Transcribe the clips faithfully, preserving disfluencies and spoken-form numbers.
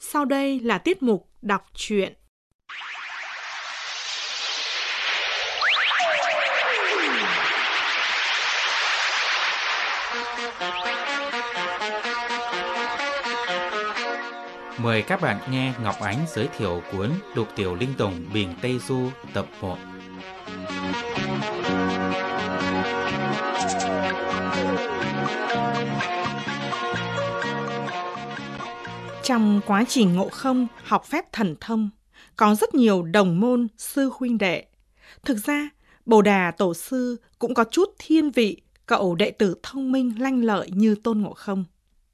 Sau đây là tiết mục đọc truyện. Mời các bạn nghe Ngọc Ánh giới thiệu cuốn Lục Tiểu Linh Tùng Bình Tây Du tập một. Trong quá trình Ngộ Không học phép thần thông, có rất nhiều đồng môn sư huynh đệ. Thực ra, Bồ Đà Tổ sư cũng có chút thiên vị cậu đệ tử thông minh lanh lợi như Tôn Ngộ Không.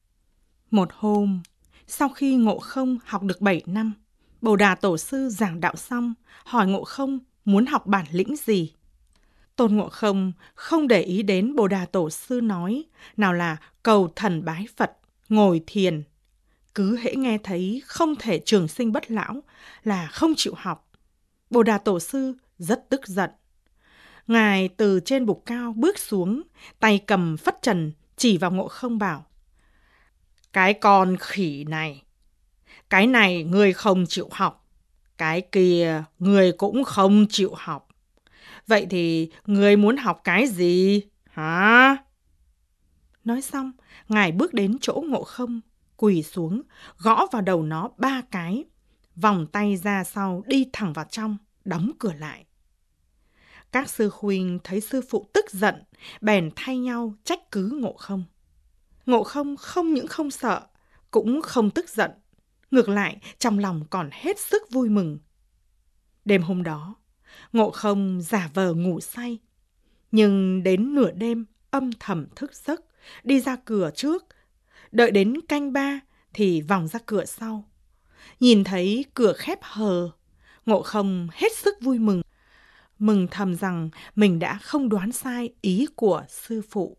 Một hôm, sau khi Ngộ Không học được bảy năm, Bồ Đà Tổ sư giảng đạo xong, hỏi Ngộ Không muốn học bản lĩnh gì. Tôn Ngộ Không không để ý đến Bồ Đà Tổ sư nói, nào là cầu thần bái Phật, ngồi thiền. Cứ hễ nghe thấy không thể trường sinh bất lão là không chịu học. Bồ Đà Tổ sư rất tức giận. Ngài từ trên bục cao bước xuống, tay cầm phất trần chỉ vào Ngộ Không bảo: Cái con khỉ này, cái này người không chịu học, cái kia người cũng không chịu học. Vậy thì người muốn học cái gì, hả? Nói xong, Ngài bước đến chỗ Ngộ Không, quỳ xuống, gõ vào đầu nó ba cái, vòng tay ra sau đi thẳng vào trong, đóng cửa lại. Các sư huynh thấy sư phụ tức giận, bèn thay nhau trách cứ Ngộ Không. Ngộ Không không những không sợ, cũng không tức giận, ngược lại trong lòng còn hết sức vui mừng. Đêm hôm đó, Ngộ Không giả vờ ngủ say, nhưng đến nửa đêm âm thầm thức giấc, đi ra cửa trước, đợi đến canh ba thì vòng ra cửa sau. Nhìn thấy cửa khép hờ, Ngộ Không hết sức vui mừng, mừng thầm rằng mình đã không đoán sai ý của sư phụ.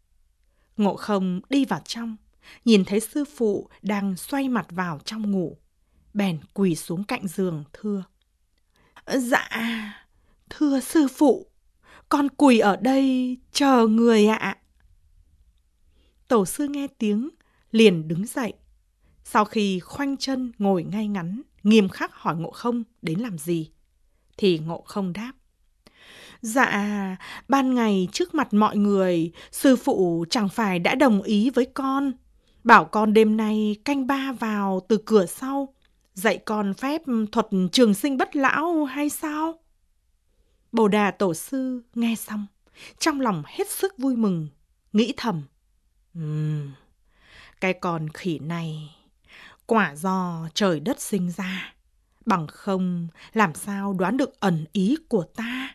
Ngộ Không đi vào trong, nhìn thấy sư phụ đang xoay mặt vào trong ngủ, bèn quỳ xuống cạnh giường thưa: Dạ, thưa sư phụ, con quỳ ở đây chờ người ạ. Tổ sư nghe tiếng, liền đứng dậy. Sau khi khoanh chân ngồi ngay ngắn, nghiêm khắc hỏi Ngộ Không đến làm gì, thì Ngộ Không đáp: Dạ, ban ngày trước mặt mọi người, sư phụ chẳng phải đã đồng ý với con, bảo con đêm nay canh ba vào từ cửa sau, dạy con phép thuật trường sinh bất lão hay sao? Bồ Đà Tổ sư nghe xong, trong lòng hết sức vui mừng, nghĩ thầm: Ừm, cái con khỉ này quả do trời đất sinh ra, bằng không làm sao đoán được ẩn ý của ta.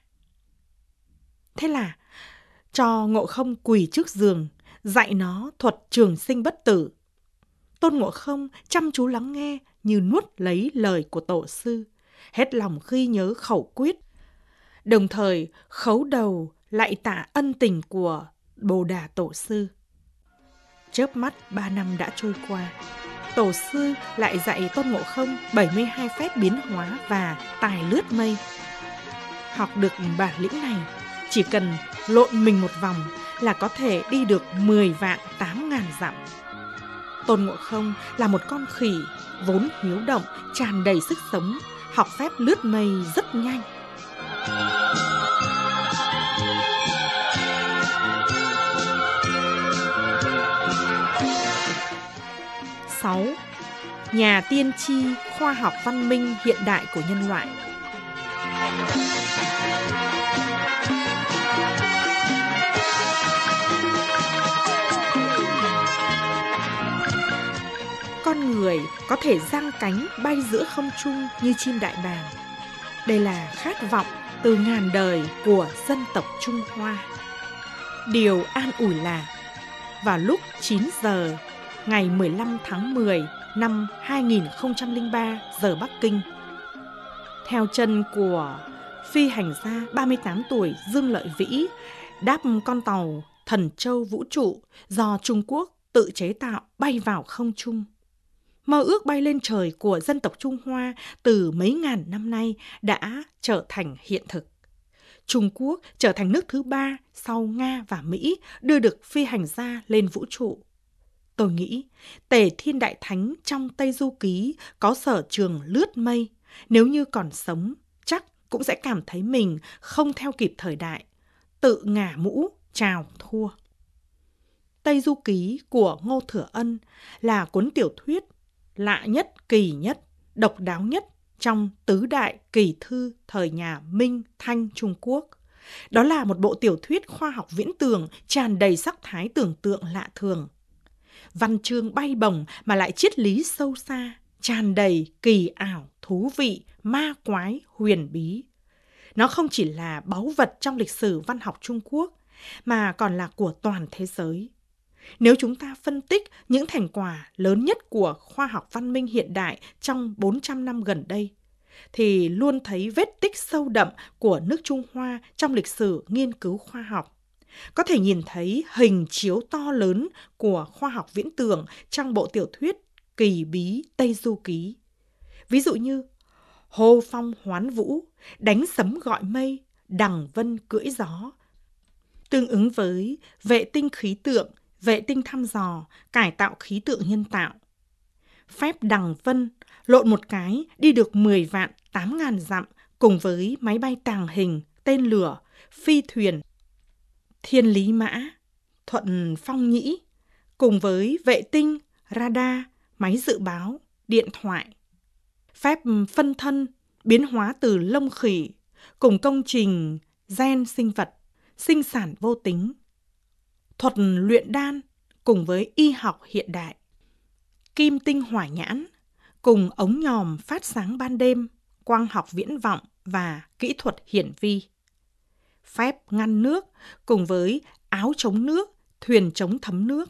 Thế là cho Ngộ Không quỳ trước giường, dạy nó thuật trường sinh bất tử. Tôn Ngộ Không chăm chú lắng nghe như nuốt lấy lời của tổ sư, hết lòng ghi nhớ khẩu quyết, đồng thời khấu đầu lạy tạ ân tình của Bồ Đà Tổ sư. Chớp mắt ba năm đã trôi qua, tổ sư lại dạy Tôn Ngộ Không bảy mươi hai phép biến hóa và tài lướt mây. Học được bản lĩnh này, chỉ cần lộn mình một vòng là có thể đi được mười vạn tám ngàn dặm. Tôn Ngộ Không là một con khỉ vốn hiếu động, tràn đầy sức sống, học phép lướt mây rất nhanh. sáu. Nhà tiên tri khoa học văn minh hiện đại của nhân loại. Con người có thể giang cánh bay giữa không trung như chim đại bàng. Đây là khát vọng từ ngàn đời của dân tộc Trung Hoa. Điều an ủi là vào lúc chín giờ ngày mười lăm tháng mười năm hai nghìn không trăm lẻ ba giờ Bắc Kinh, theo chân của phi hành gia ba mươi tám tuổi Dương Lợi Vĩ đáp con tàu Thần Châu Vũ trụ do Trung Quốc tự chế tạo bay vào không trung. Mơ ước bay lên trời của dân tộc Trung Hoa từ mấy ngàn năm nay đã trở thành hiện thực. Trung Quốc trở thành nước thứ ba sau Nga và Mỹ đưa được phi hành gia lên vũ trụ. Tôi nghĩ Tề Thiên Đại Thánh trong Tây Du Ký có sở trường lướt mây. Nếu như còn sống, chắc cũng sẽ cảm thấy mình không theo kịp thời đại, tự ngả mũ, chào thua. Tây Du Ký của Ngô Thừa Ân là cuốn tiểu thuyết lạ nhất, kỳ nhất, độc đáo nhất trong tứ đại kỳ thư thời nhà Minh, Thanh, Trung Quốc. Đó là một bộ tiểu thuyết khoa học viễn tưởng tràn đầy sắc thái tưởng tượng lạ thường. Văn chương bay bổng mà lại triết lý sâu xa, tràn đầy kỳ ảo, thú vị, ma quái, huyền bí. Nó không chỉ là báu vật trong lịch sử văn học Trung Quốc, mà còn là của toàn thế giới. Nếu chúng ta phân tích những thành quả lớn nhất của khoa học văn minh hiện đại trong bốn trăm năm gần đây, thì luôn thấy vết tích sâu đậm của nước Trung Hoa trong lịch sử nghiên cứu khoa học. Có thể nhìn thấy hình chiếu to lớn của khoa học viễn tưởng trong bộ tiểu thuyết kỳ bí Tây Du Ký. Ví dụ như hô phong hoán vũ, đánh sấm gọi mây, đằng vân cưỡi gió. Tương ứng với vệ tinh khí tượng, vệ tinh thăm dò, cải tạo khí tượng nhân tạo. Phép đằng vân, lộn một cái đi được mười vạn tám ngàn dặm cùng với máy bay tàng hình, tên lửa, phi thuyền. Thiên lý mã, thuận phong nhĩ, cùng với vệ tinh, radar, máy dự báo, điện thoại. Phép phân thân, biến hóa từ lông khỉ, cùng công trình gen sinh vật, sinh sản vô tính. Thuật luyện đan, cùng với y học hiện đại. Kim tinh hỏa nhãn, cùng ống nhòm phát sáng ban đêm, quang học viễn vọng và kỹ thuật hiển vi. Phép ngăn nước, cùng với áo chống nước, thuyền chống thấm nước.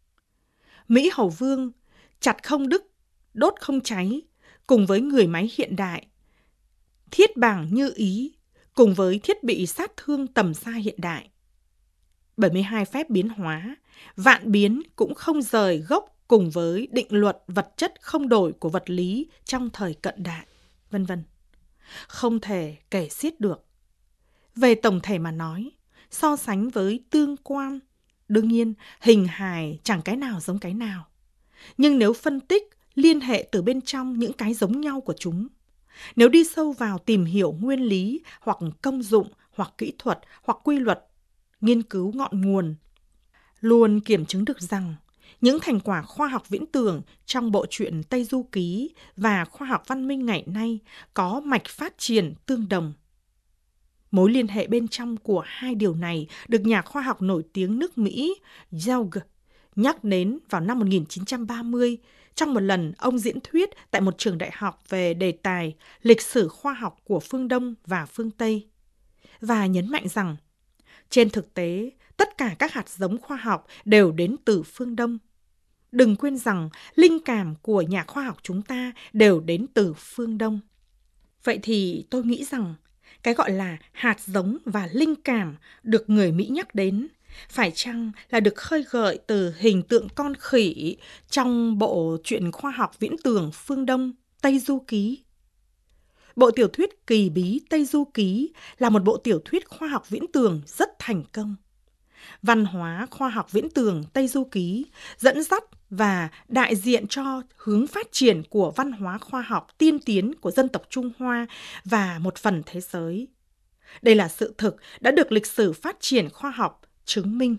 Mỹ Hầu Vương, chặt không đứt, đốt không cháy, cùng với người máy hiện đại. Thiết bảng như ý, cùng với thiết bị sát thương tầm xa hiện đại. bảy mươi hai phép biến hóa, vạn biến cũng không rời gốc cùng với định luật vật chất không đổi của vật lý trong thời cận đại, vân vân. Không thể kể xiết được. Về tổng thể mà nói, so sánh với tương quan, đương nhiên hình hài chẳng cái nào giống cái nào. Nhưng nếu phân tích, liên hệ từ bên trong những cái giống nhau của chúng, nếu đi sâu vào tìm hiểu nguyên lý hoặc công dụng hoặc kỹ thuật hoặc quy luật, nghiên cứu ngọn nguồn, luôn kiểm chứng được rằng những thành quả khoa học viễn tưởng trong bộ truyện Tây Du Ký và khoa học văn minh ngày nay có mạch phát triển tương đồng. Mối liên hệ bên trong của hai điều này được nhà khoa học nổi tiếng nước Mỹ Jauge nhắc đến vào năm một nghìn chín trăm ba mươi trong một lần ông diễn thuyết tại một trường đại học về đề tài lịch sử khoa học của phương Đông và phương Tây, và nhấn mạnh rằng trên thực tế, tất cả các hạt giống khoa học đều đến từ phương Đông. Đừng quên rằng linh cảm của nhà khoa học chúng ta đều đến từ phương Đông. Vậy thì tôi nghĩ rằng cái gọi là hạt giống và linh cảm được người Mỹ nhắc đến phải chăng là được khơi gợi từ hình tượng con khỉ trong bộ truyện khoa học viễn tưởng phương Đông Tây Du Ký? Bộ tiểu thuyết kỳ bí Tây Du Ký là một bộ tiểu thuyết khoa học viễn tưởng rất thành công. Văn hóa khoa học viễn tưởng Tây Du Ký dẫn dắt và đại diện cho hướng phát triển của văn hóa khoa học tiên tiến của dân tộc Trung Hoa và một phần thế giới. Đây là sự thực đã được lịch sử phát triển khoa học chứng minh.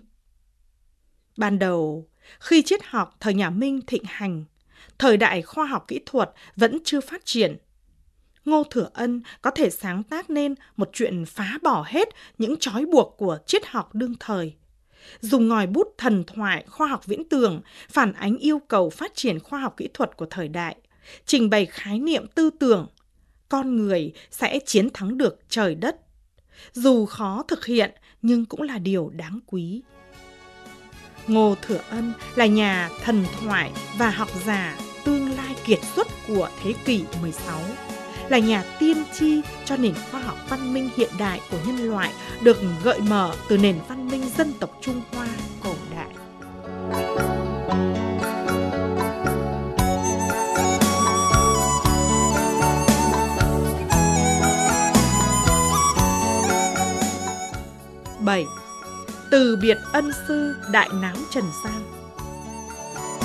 Ban đầu, khi triết học thời nhà Minh thịnh hành, thời đại khoa học kỹ thuật vẫn chưa phát triển, Ngô Thừa Ân có thể sáng tác nên một chuyện phá bỏ hết những trói buộc của triết học đương thời. Dùng ngòi bút thần thoại khoa học viễn tưởng phản ánh yêu cầu phát triển khoa học kỹ thuật của thời đại, trình bày khái niệm tư tưởng, con người sẽ chiến thắng được trời đất. Dù khó thực hiện nhưng cũng là điều đáng quý. Ngô Thừa Ân là nhà thần thoại và học giả tương lai kiệt xuất của thế kỷ mười sáu, là nhà tiên tri cho nền khoa học văn minh hiện đại của nhân loại được gợi mở từ nền văn minh dân tộc Trung Hoa cổ đại. bảy. Từ biệt ân sư đại náo trần gian.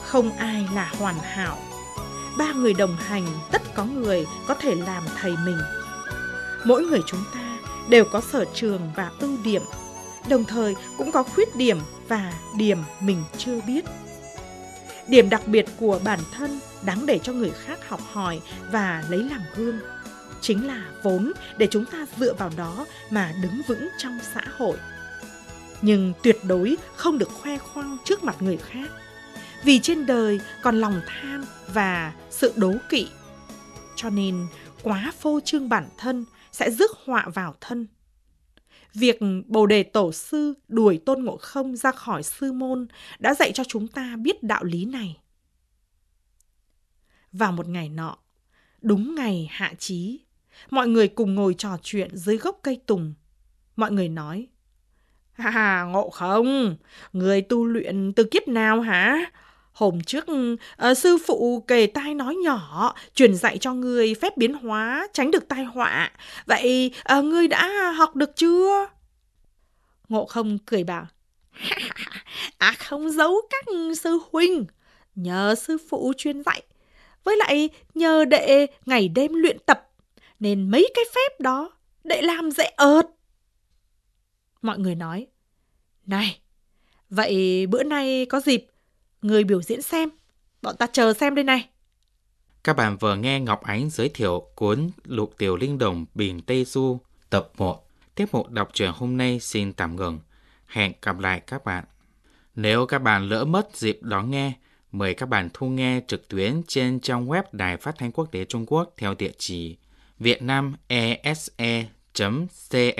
Không ai là hoàn hảo. Ba người đồng hành, tất có người có thể làm thầy mình. Mỗi người chúng ta đều có sở trường và ưu điểm, đồng thời cũng có khuyết điểm và điểm mình chưa biết. Điểm đặc biệt của bản thân đáng để cho người khác học hỏi và lấy làm gương, chính là vốn để chúng ta dựa vào đó mà đứng vững trong xã hội. Nhưng tuyệt đối không được khoe khoang trước mặt người khác, vì trên đời còn lòng tham và sự đố kỵ. Cho nên quá phô trương bản thân sẽ rước họa vào thân. Việc Bồ Đề Tổ sư đuổi Tôn Ngộ Không ra khỏi sư môn đã dạy cho chúng ta biết đạo lý này. Vào một ngày nọ, đúng ngày hạ chí, mọi người cùng ngồi trò chuyện dưới gốc cây tùng. Mọi người nói: À, Ngộ Không, người tu luyện từ kiếp nào hả? Hôm trước uh, sư phụ kề tai nói nhỏ, truyền dạy cho ngươi phép biến hóa tránh được tai họa. Vậy uh, ngươi đã học được chưa? Ngộ Không cười bảo: À, không giấu các sư huynh, nhờ sư phụ truyền dạy, với lại nhờ đệ ngày đêm luyện tập, nên mấy cái phép đó đệ làm dễ ợt. Mọi người nói: Này, vậy bữa nay có dịp người biểu diễn xem, bọn ta chờ xem đây này. Các bạn vừa nghe Ngọc Ánh giới thiệu cuốn Lục Tiểu Linh Đồng Biển Tây Du tập một. Tiết mục đọc truyện hôm nay xin tạm ngừng. Hẹn gặp lại các bạn. Nếu các bạn lỡ mất dịp đón nghe, mời các bạn thu nghe trực tuyến trên trang web Đài Phát thanh Quốc tế Trung Quốc theo địa chỉ vietnamese chấm cn.